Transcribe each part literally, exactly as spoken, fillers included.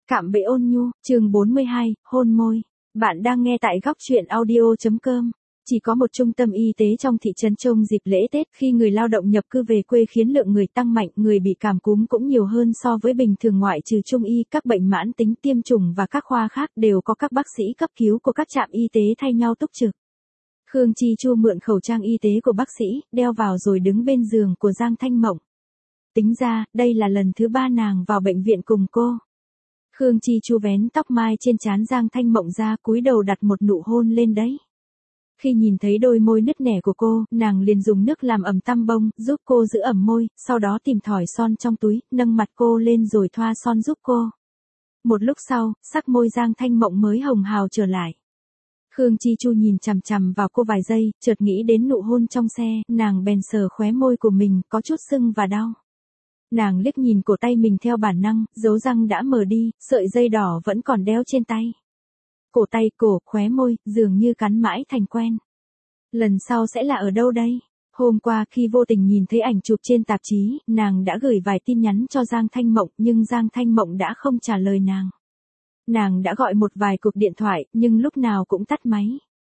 Cạm bẫy ôn nhu, chương bốn mươi hai, hôn môi. Bạn đang nghe tại góc truyện audio.com. Chỉ có một trung tâm y tế trong thị trấn trong dịp lễ Tết, khi người lao động nhập cư về quê khiến lượng người tăng mạnh, người bị cảm cúm cũng nhiều hơn so với bình thường. Ngoại trừ trung y, các bệnh mãn tính, tiêm chủng và các khoa khác đều có các bác sĩ cấp cứu của các trạm y tế thay nhau túc trực. Khương Chi Chu mượn khẩu trang y tế của bác sĩ, đeo vào rồi đứng bên giường của Giang Thanh Mộng. Tính ra, đây là lần thứ ba nàng vào bệnh viện cùng cô. Khương Chi Chu vén tóc mai trên trán Giang Thanh Mộng ra, cúi đầu đặt một nụ hôn lên đấy. Khi nhìn thấy đôi môi nứt nẻ của cô, nàng liền dùng nước làm ẩm tăm bông, giúp cô giữ ẩm môi, sau đó tìm thỏi son trong túi, nâng mặt cô lên rồi thoa son giúp cô. Một lúc sau, sắc môi Giang Thanh Mộng mới hồng hào trở lại. Khương Chi Chu nhìn chằm chằm vào cô vài giây, chợt nghĩ đến nụ hôn trong xe, nàng bèn sờ khóe môi của mình, có chút sưng và đau. Nàng liếc nhìn cổ tay mình theo bản năng, dấu răng đã mờ đi, sợi dây đỏ vẫn còn đeo trên tay. Cổ tay, cổ, khóe môi, dường như cắn mãi thành quen. Lần sau sẽ là ở đâu đây? Hôm qua khi vô tình nhìn thấy ảnh chụp trên tạp chí, nàng đã gửi vài tin nhắn cho Giang Thanh Mộng, nhưng Giang Thanh Mộng đã không trả lời nàng. Nàng đã gọi một vài cuộc điện thoại, nhưng lúc nào cũng tắt máy.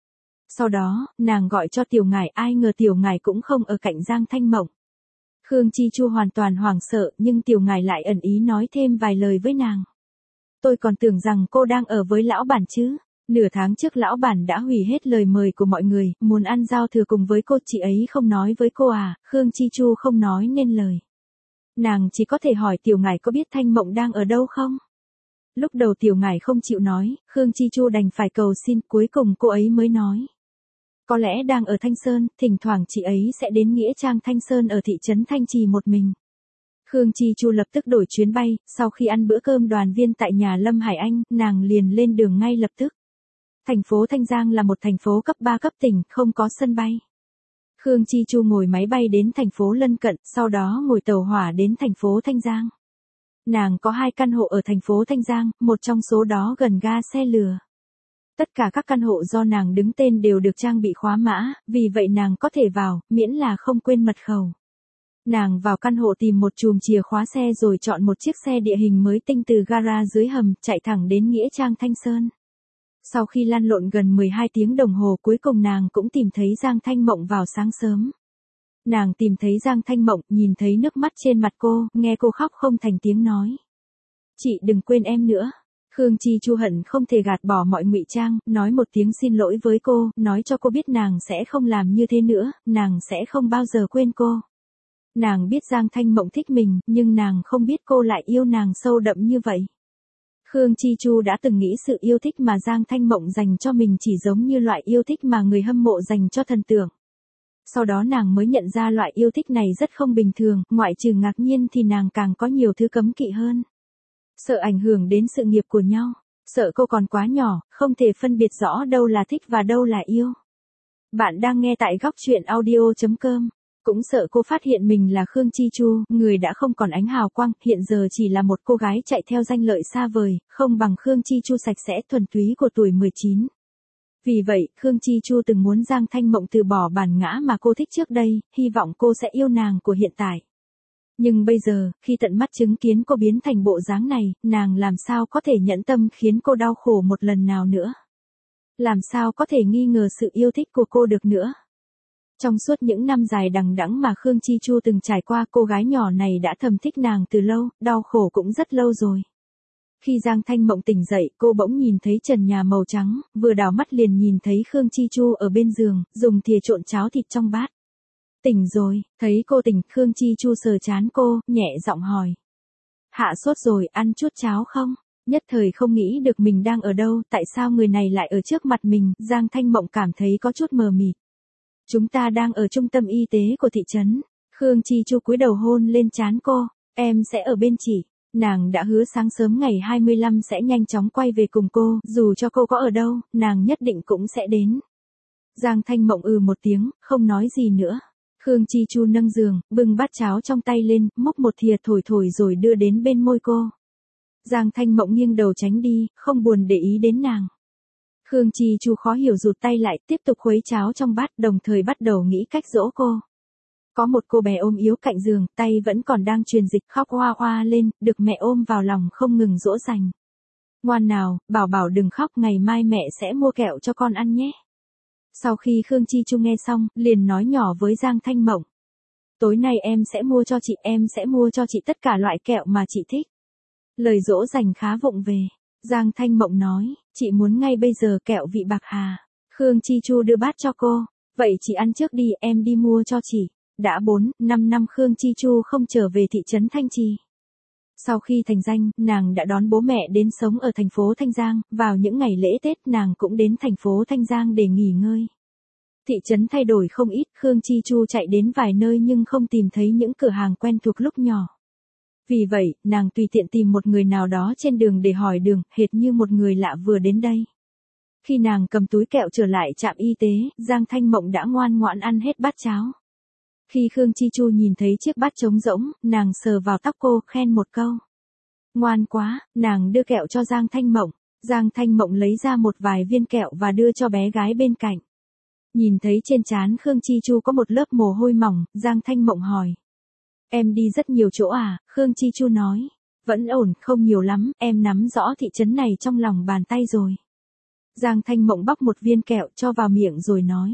Sau đó, nàng gọi cho Tiểu Ngải, ai ngờ Tiểu Ngải cũng không ở cạnh Giang Thanh Mộng. Khương Chi Chu hoàn toàn hoảng sợ, nhưng Tiểu Ngải lại ẩn ý nói thêm vài lời với nàng. Tôi còn tưởng rằng cô đang ở với lão bản chứ. Nửa tháng trước lão bản đã hủy hết lời mời của mọi người, muốn ăn giao thừa cùng với cô, chị ấy không nói với cô à? Khương Chi Chu không nói nên lời. Nàng chỉ có thể hỏi Tiểu Ngải có biết Thanh Mộng đang ở đâu không? Lúc đầu Tiểu Ngải không chịu nói, Khương Chi Chu đành phải cầu xin, cuối cùng cô ấy mới nói. Có lẽ đang ở Thanh Sơn, thỉnh thoảng chị ấy sẽ đến nghĩa trang Thanh Sơn ở thị trấn Thanh Trì một mình. Khương Chi Chu lập tức đổi chuyến bay, sau khi ăn bữa cơm đoàn viên tại nhà Lâm Hải Anh, nàng liền lên đường ngay lập tức. Thành phố Thanh Giang là một thành phố cấp ba cấp tỉnh, không có sân bay. Khương Chi Chu ngồi máy bay đến thành phố lân cận, sau đó ngồi tàu hỏa đến thành phố Thanh Giang. Nàng có hai căn hộ ở thành phố Thanh Giang, một trong số đó gần ga xe lửa. Tất cả các căn hộ do nàng đứng tên đều được trang bị khóa mã, vì vậy nàng có thể vào, miễn là không quên mật khẩu. Nàng vào căn hộ tìm một chùm chìa khóa xe rồi chọn một chiếc xe địa hình mới tinh từ gara dưới hầm, chạy thẳng đến nghĩa trang Thanh Sơn. Sau khi lăn lộn gần mười hai tiếng đồng hồ, cuối cùng nàng cũng tìm thấy Giang Thanh Mộng vào sáng sớm. Nàng tìm thấy Giang Thanh Mộng, nhìn thấy nước mắt trên mặt cô, nghe cô khóc không thành tiếng nói. Chị đừng quên em nữa. Khương Chi Chu hận không thể gạt bỏ mọi ngụy trang, nói một tiếng xin lỗi với cô, nói cho cô biết nàng sẽ không làm như thế nữa, nàng sẽ không bao giờ quên cô. Nàng biết Giang Thanh Mộng thích mình, nhưng nàng không biết cô lại yêu nàng sâu đậm như vậy. Khương Chi Chu đã từng nghĩ sự yêu thích mà Giang Thanh Mộng dành cho mình chỉ giống như loại yêu thích mà người hâm mộ dành cho thần tượng. Sau đó nàng mới nhận ra loại yêu thích này rất không bình thường, ngoại trừ ngạc nhiên thì nàng càng có nhiều thứ cấm kỵ hơn. Sợ ảnh hưởng đến sự nghiệp của nhau, sợ cô còn quá nhỏ, không thể phân biệt rõ đâu là thích và đâu là yêu. Bạn đang nghe tại góc truyện audio.com. Cũng sợ cô phát hiện mình là Khương Chi Chu, người đã không còn ánh hào quang, hiện giờ chỉ là một cô gái chạy theo danh lợi xa vời, không bằng Khương Chi Chu sạch sẽ thuần túy của tuổi mười chín. Vì vậy, Khương Chi Chu từng muốn Giang Thanh Mộng từ bỏ bản ngã mà cô thích trước đây, hy vọng cô sẽ yêu nàng của hiện tại. Nhưng bây giờ, khi tận mắt chứng kiến cô biến thành bộ dáng này, nàng làm sao có thể nhẫn tâm khiến cô đau khổ một lần nào nữa? Làm sao có thể nghi ngờ sự yêu thích của cô được nữa? Trong suốt những năm dài đằng đẵng mà Khương Chi Chu từng trải qua, cô gái nhỏ này đã thầm thích nàng từ lâu, đau khổ cũng rất lâu rồi. Khi Giang Thanh Mộng tỉnh dậy, cô bỗng nhìn thấy trần nhà màu trắng, vừa đảo mắt liền nhìn thấy Khương Chi Chu ở bên giường, dùng thìa trộn cháo thịt trong bát. Tỉnh rồi, thấy cô tỉnh, Khương Chi Chu sờ trán cô, nhẹ giọng hỏi. Hạ sốt rồi, ăn chút cháo không? Nhất thời không nghĩ được mình đang ở đâu, tại sao người này lại ở trước mặt mình, Giang Thanh Mộng cảm thấy có chút mờ mịt. Chúng ta đang ở trung tâm y tế của thị trấn. Khương Chi Chu cúi đầu hôn lên trán cô, em sẽ ở bên chị. Nàng đã hứa sáng sớm ngày hai mươi lăm sẽ nhanh chóng quay về cùng cô, dù cho cô có ở đâu, nàng nhất định cũng sẽ đến. Giang Thanh Mộng ừ một tiếng, không nói gì nữa. Khương Chi Chu nâng giường, bưng bát cháo trong tay lên, múc một thìa thổi thổi rồi đưa đến bên môi cô. Giang Thanh Mộng nghiêng đầu tránh đi, không buồn để ý đến nàng. Khương Chi Chu khó hiểu rụt tay lại, tiếp tục khuấy cháo trong bát, đồng thời bắt đầu nghĩ cách dỗ cô. Có một cô bé ôm yếu cạnh giường, tay vẫn còn đang truyền dịch, khóc hoa hoa lên, được mẹ ôm vào lòng không ngừng dỗ dành. Ngoan nào, bảo bảo đừng khóc, ngày mai mẹ sẽ mua kẹo cho con ăn nhé. Sau khi Khương Chi Chu nghe xong, liền nói nhỏ với Giang Thanh Mộng. Tối nay em sẽ mua cho chị, em sẽ mua cho chị tất cả loại kẹo mà chị thích. Lời dỗ dành khá vụng về. Giang Thanh Mộng nói, chị muốn ngay bây giờ kẹo vị bạc hà. Khương Chi Chu đưa bát cho cô. Vậy chị ăn trước đi, em đi mua cho chị. Đã bốn, năm năm Khương Chi Chu không trở về thị trấn Thanh Trì. Sau khi thành danh, nàng đã đón bố mẹ đến sống ở thành phố Thanh Giang, vào những ngày lễ Tết nàng cũng đến thành phố Thanh Giang để nghỉ ngơi. Thị trấn thay đổi không ít, Khương Chi Chu chạy đến vài nơi nhưng không tìm thấy những cửa hàng quen thuộc lúc nhỏ. Vì vậy, nàng tùy tiện tìm một người nào đó trên đường để hỏi đường, hệt như một người lạ vừa đến đây. Khi nàng cầm túi kẹo trở lại trạm y tế, Giang Thanh Mộng đã ngoan ngoãn ăn hết bát cháo. Khi Khương Chi Chu nhìn thấy chiếc bát trống rỗng, nàng sờ vào tóc cô, khen một câu. Ngoan quá, nàng đưa kẹo cho Giang Thanh Mộng. Giang Thanh Mộng lấy ra một vài viên kẹo và đưa cho bé gái bên cạnh. Nhìn thấy trên trán Khương Chi Chu có một lớp mồ hôi mỏng, Giang Thanh Mộng hỏi. Em đi rất nhiều chỗ à? Khương Chi Chu nói. Vẫn ổn, không nhiều lắm, em nắm rõ thị trấn này trong lòng bàn tay rồi. Giang Thanh Mộng bóc một viên kẹo cho vào miệng rồi nói.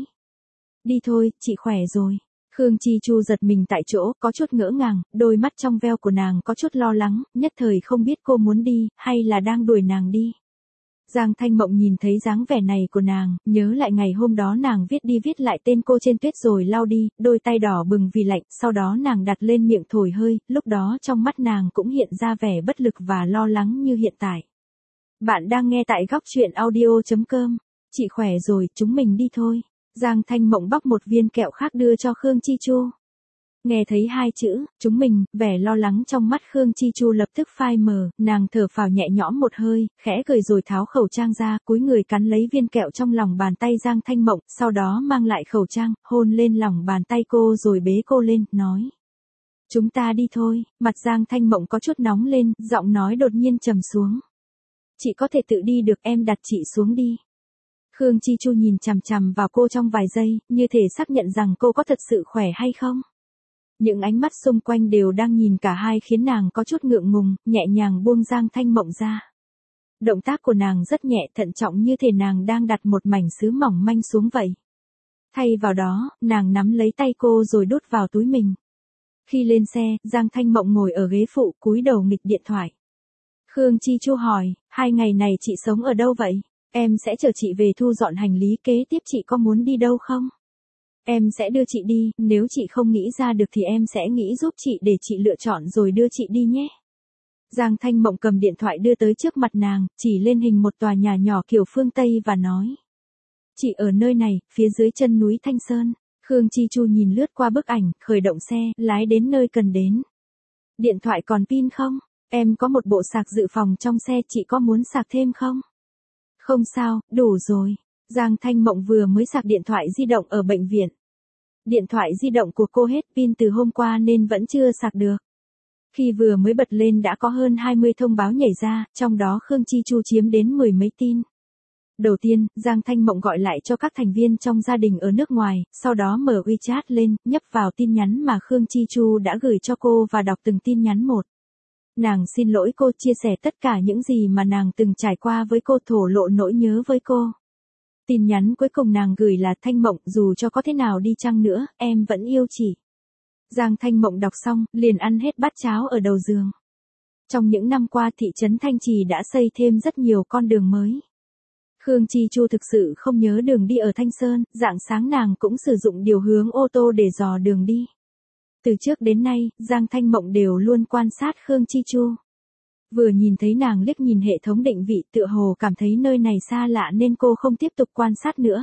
Đi thôi, chị khỏe rồi. Khương Chi Chu giật mình tại chỗ, có chút ngỡ ngàng, đôi mắt trong veo của nàng có chút lo lắng, nhất thời không biết cô muốn đi, hay là đang đuổi nàng đi. Giang Thanh Mộng nhìn thấy dáng vẻ này của nàng, nhớ lại ngày hôm đó nàng viết đi viết lại tên cô trên tuyết rồi lau đi, đôi tay đỏ bừng vì lạnh, sau đó nàng đặt lên miệng thổi hơi, lúc đó trong mắt nàng cũng hiện ra vẻ bất lực và lo lắng như hiện tại. Bạn đang nghe tại góc truyện audio chấm com. Chị khỏe rồi, chúng mình đi thôi. Giang Thanh Mộng bóc một viên kẹo khác đưa cho Khương Chi Chu. Nghe thấy hai chữ, chúng mình, vẻ lo lắng trong mắt Khương Chi Chu lập tức phai mờ, nàng thở phào nhẹ nhõm một hơi, khẽ cười rồi tháo khẩu trang ra, cúi người cắn lấy viên kẹo trong lòng bàn tay Giang Thanh Mộng, sau đó mang lại khẩu trang, hôn lên lòng bàn tay cô rồi bế cô lên, nói. Chúng ta đi thôi, mặt Giang Thanh Mộng có chút nóng lên, giọng nói đột nhiên trầm xuống. Chị có thể tự đi được, em đặt chị xuống đi. Khương Chi Chu nhìn chằm chằm vào cô trong vài giây, như thể xác nhận rằng cô có thật sự khỏe hay không. Những ánh mắt xung quanh đều đang nhìn cả hai khiến nàng có chút ngượng ngùng, nhẹ nhàng buông Giang Thanh Mộng ra. Động tác của nàng rất nhẹ, thận trọng như thể nàng đang đặt một mảnh sứ mỏng manh xuống vậy. Thay vào đó, nàng nắm lấy tay cô rồi đút vào túi mình. Khi lên xe, Giang Thanh Mộng ngồi ở ghế phụ, cúi đầu nghịch điện thoại. Khương Chi Chu hỏi, hai ngày này chị sống ở đâu vậy? Em sẽ chở chị về thu dọn hành lý, kế tiếp chị có muốn đi đâu không? Em sẽ đưa chị đi, nếu chị không nghĩ ra được thì em sẽ nghĩ giúp chị để chị lựa chọn rồi đưa chị đi nhé. Giang Thanh Mộng cầm điện thoại đưa tới trước mặt nàng, chỉ lên hình một tòa nhà nhỏ kiểu phương Tây và nói. Chị ở nơi này, phía dưới chân núi Thanh Sơn. Khương Chi Chu nhìn lướt qua bức ảnh, khởi động xe, lái đến nơi cần đến. Điện thoại còn pin không? Em có một bộ sạc dự phòng trong xe, chị có muốn sạc thêm không? Không sao, đủ rồi. Giang Thanh Mộng vừa mới sạc điện thoại di động ở bệnh viện. Điện thoại di động của cô hết pin từ hôm qua nên vẫn chưa sạc được. Khi vừa mới bật lên đã có hơn hai mươi thông báo nhảy ra, trong đó Khương Chi Chu chiếm đến mười mấy tin. Đầu tiên, Giang Thanh Mộng gọi lại cho các thành viên trong gia đình ở nước ngoài, sau đó mở WeChat lên, nhấp vào tin nhắn mà Khương Chi Chu đã gửi cho cô và đọc từng tin nhắn một. Nàng xin lỗi cô, chia sẻ tất cả những gì mà nàng từng trải qua với cô, thổ lộ nỗi nhớ với cô. Tin nhắn cuối cùng nàng gửi là Thanh Mộng, dù cho có thế nào đi chăng nữa, em vẫn yêu chị. Giang Thanh Mộng đọc xong, liền ăn hết bát cháo ở đầu giường. Trong những năm qua thị trấn Thanh Trì đã xây thêm rất nhiều con đường mới. Khương Chi Chu thực sự không nhớ đường đi ở Thanh Sơn, rạng sáng nàng cũng sử dụng điều hướng ô tô để dò đường đi. Từ trước đến nay, Giang Thanh Mộng đều luôn quan sát Khương Chi Chu. Vừa nhìn thấy nàng liếc nhìn hệ thống định vị, tựa hồ cảm thấy nơi này xa lạ nên cô không tiếp tục quan sát nữa.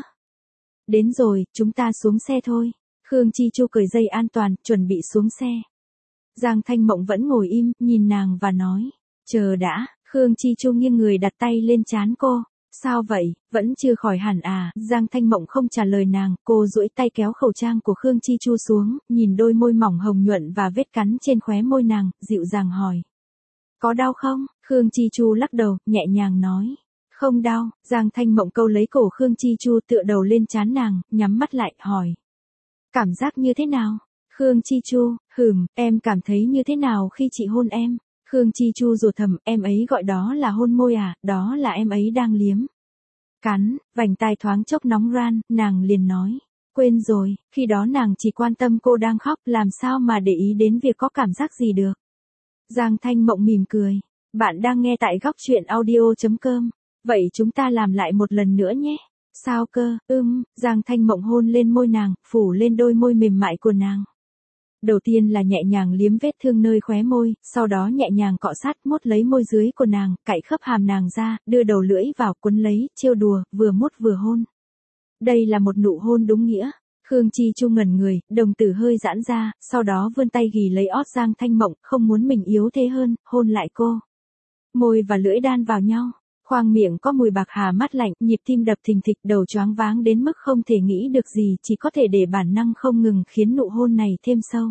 Đến rồi, chúng ta xuống xe thôi. Khương Chi Chu cởi dây an toàn, chuẩn bị xuống xe. Giang Thanh Mộng vẫn ngồi im, nhìn nàng và nói. Chờ đã, Khương Chi Chu nghiêng người đặt tay lên trán cô. Sao vậy, vẫn chưa khỏi hẳn à? Giang Thanh Mộng không trả lời nàng, cô duỗi tay kéo khẩu trang của Khương Chi Chu xuống, nhìn đôi môi mỏng hồng nhuận và vết cắn trên khóe môi nàng, dịu dàng hỏi. Có đau không? Khương Chi Chu lắc đầu, nhẹ nhàng nói. Không đau. Giang Thanh Mộng câu lấy cổ Khương Chi Chu tựa đầu lên trán nàng, nhắm mắt lại, hỏi. Cảm giác như thế nào? Khương Chi Chu, hừm, em cảm thấy như thế nào khi chị hôn em? Khương Chi Chu rủa thầm, em ấy gọi đó là hôn môi à, đó là em ấy đang liếm. Cắn, vành tai thoáng chốc nóng ran, nàng liền nói. Quên rồi, khi đó nàng chỉ quan tâm cô đang khóc, làm sao mà để ý đến việc có cảm giác gì được. Giang Thanh Mộng mỉm cười. Bạn đang nghe tại góc truyện audio.com. Vậy chúng ta làm lại một lần nữa nhé. Sao cơ, ưm, Giang Thanh Mộng hôn lên môi nàng, phủ lên đôi môi mềm mại của nàng. Đầu tiên là nhẹ nhàng liếm vết thương nơi khóe môi, sau đó nhẹ nhàng cọ sát mốt lấy môi dưới của nàng, cạy khớp hàm nàng ra, đưa đầu lưỡi vào cuốn lấy, trêu đùa, vừa mốt vừa hôn. Đây là một nụ hôn đúng nghĩa. Khương Chi Chu ngẩn người, đồng tử hơi giãn ra, sau đó vươn tay ghì lấy ót Giang Thanh Mộng, không muốn mình yếu thế hơn, hôn lại cô. Môi và lưỡi đan vào nhau, khoang miệng có mùi bạc hà mát lạnh, nhịp tim đập thình thịch, đầu choáng váng đến mức không thể nghĩ được gì, chỉ có thể để bản năng không ngừng khiến nụ hôn này thêm sâu.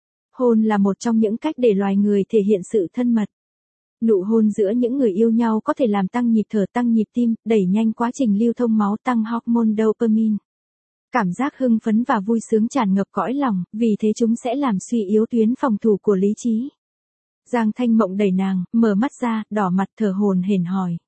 Hôn là một trong những cách để loài người thể hiện sự thân mật. Nụ hôn giữa những người yêu nhau có thể làm tăng nhịp thở, tăng nhịp tim, đẩy nhanh quá trình lưu thông máu, tăng hormone dopamine. Cảm giác hưng phấn và vui sướng tràn ngập cõi lòng, vì thế chúng sẽ làm suy yếu tuyến phòng thủ của lý trí. Giang Thanh Mộng đẩy nàng, mở mắt ra, đỏ mặt thở hổn hển hỏi.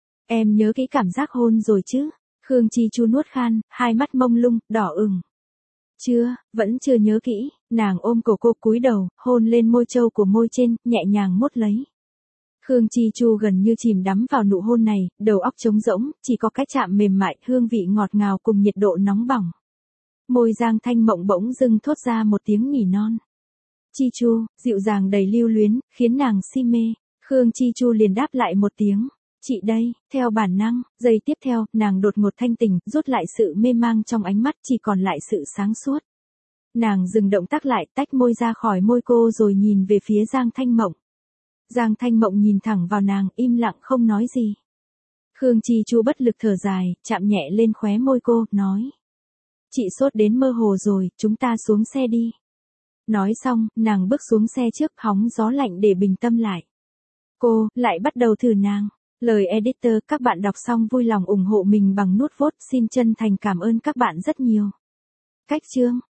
Em nhớ cái cảm giác hôn rồi chứ? Khương Chi Chu nuốt khan, hai mắt mông lung, đỏ ửng. Chưa, vẫn chưa nhớ kỹ, nàng ôm cổ cô cúi đầu, hôn lên môi trâu của môi trên, nhẹ nhàng mốt lấy. Khương Chi Chu gần như chìm đắm vào nụ hôn này, đầu óc trống rỗng, chỉ có cái chạm mềm mại, hương vị ngọt ngào cùng nhiệt độ nóng bỏng. Môi Giang Thanh Mộng bỗng dưng thốt ra một tiếng nỉ non. Chi Chu, dịu dàng đầy lưu luyến, khiến nàng si mê. Khương Chi Chu liền đáp lại một tiếng. Chị đây, theo bản năng, giây tiếp theo, nàng đột ngột thanh tỉnh, rút lại sự mê mang trong ánh mắt, chỉ còn lại sự sáng suốt. Nàng dừng động tác lại, tách môi ra khỏi môi cô rồi nhìn về phía Giang Thanh Mộng. Giang Thanh Mộng nhìn thẳng vào nàng, im lặng không nói gì. Khương Chi Chu bất lực thở dài, chạm nhẹ lên khóe môi cô, nói. Chị sốt đến mơ hồ rồi, chúng ta xuống xe đi. Nói xong, nàng bước xuống xe trước, hóng gió lạnh để bình tâm lại. Cô, lại bắt đầu thử nàng. Lời editor, các bạn đọc xong vui lòng ủng hộ mình bằng nút vote, xin chân thành cảm ơn các bạn rất nhiều. Cách chương